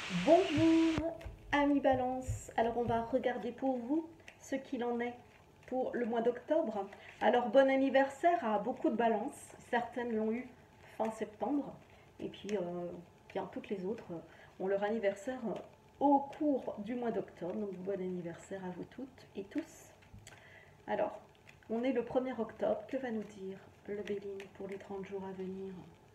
Bonjour, amis Balance. Alors, on va regarder pour vous ce qu'il en est pour le mois d'octobre. Alors, bon anniversaire à beaucoup de balances. Certaines l'ont eu fin septembre. Et puis, bien toutes les autres ont leur anniversaire au cours du mois d'octobre. Donc, bon anniversaire à vous toutes et tous. Alors, on est le 1er octobre. Que va nous dire le Béline pour les 30 jours à venir?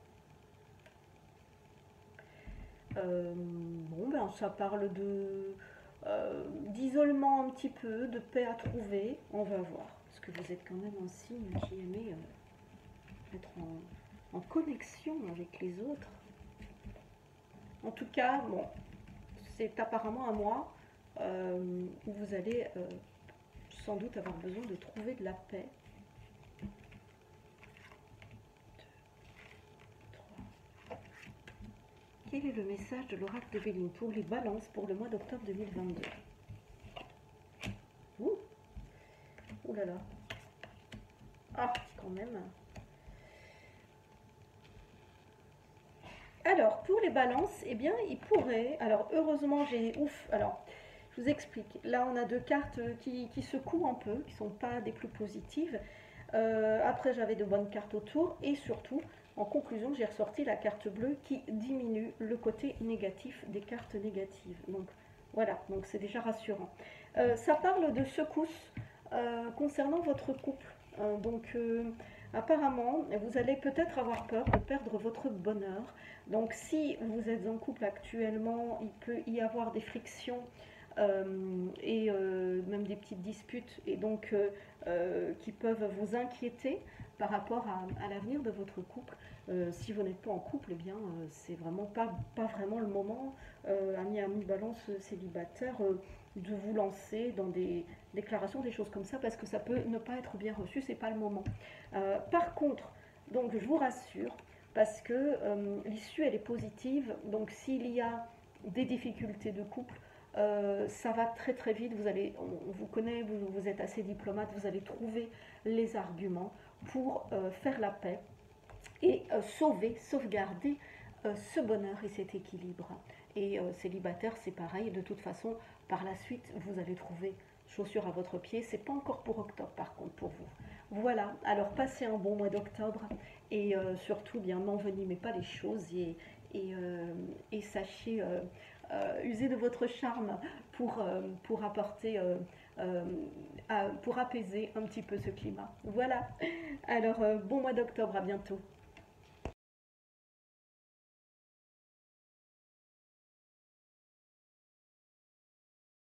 Bon, ben, ça parle d'isolement un petit peu, de paix à trouver. On va voir. Parce que vous êtes quand même un signe qui aimait être en connexion avec les autres. En tout cas, bon, c'est apparemment un mois où vous allez sans doute avoir besoin de trouver de la paix. Quel est le message de l'oracle de Béline pour les balances pour le mois d'octobre 2022? Ouh, ouh là là. Ah, quand même. Alors, pour les balances, eh bien, il pourrait... Alors, heureusement, j'ai... Ouf, alors, je vous explique. Là, on a deux cartes qui secouent un peu, qui ne sont pas des plus positives. Après, j'avais de bonnes cartes autour. Et surtout, en conclusion, j'ai ressorti la carte bleue qui diminue le côté négatif des cartes négatives. Donc, voilà, donc c'est déjà rassurant. Ça parle de secousses concernant votre couple. Apparemment, vous allez peut-être avoir peur de perdre votre bonheur. Donc, si vous êtes en couple actuellement, il peut y avoir des frictions et même des petites disputes, et donc qui peuvent vous inquiéter par rapport à l'avenir de votre couple. Si vous n'êtes pas en couple, eh bien, c'est vraiment pas vraiment le moment, ami balance célibataire, de vous lancer dans des déclarations, des choses comme ça, parce que ça peut ne pas être bien reçu, c'est pas le moment. Par contre, donc je vous rassure, parce que l'issue elle est positive, donc s'il y a des difficultés de couple, ça va très très vite, on vous connaît, vous êtes assez diplomate, vous allez trouver les arguments pour faire la paix et sauvegarder ce bonheur et cet équilibre. Et célibataire, c'est pareil, de toute façon, par la suite, vous allez trouver chaussures à votre pied. C'est pas encore pour octobre, par contre, pour vous. Voilà, alors passez un bon mois d'octobre et surtout, bien, n'envenimez pas les choses et, et sachez user de votre charme pour apporter, pour apaiser un petit peu ce climat. Voilà, alors bon mois d'octobre, à bientôt.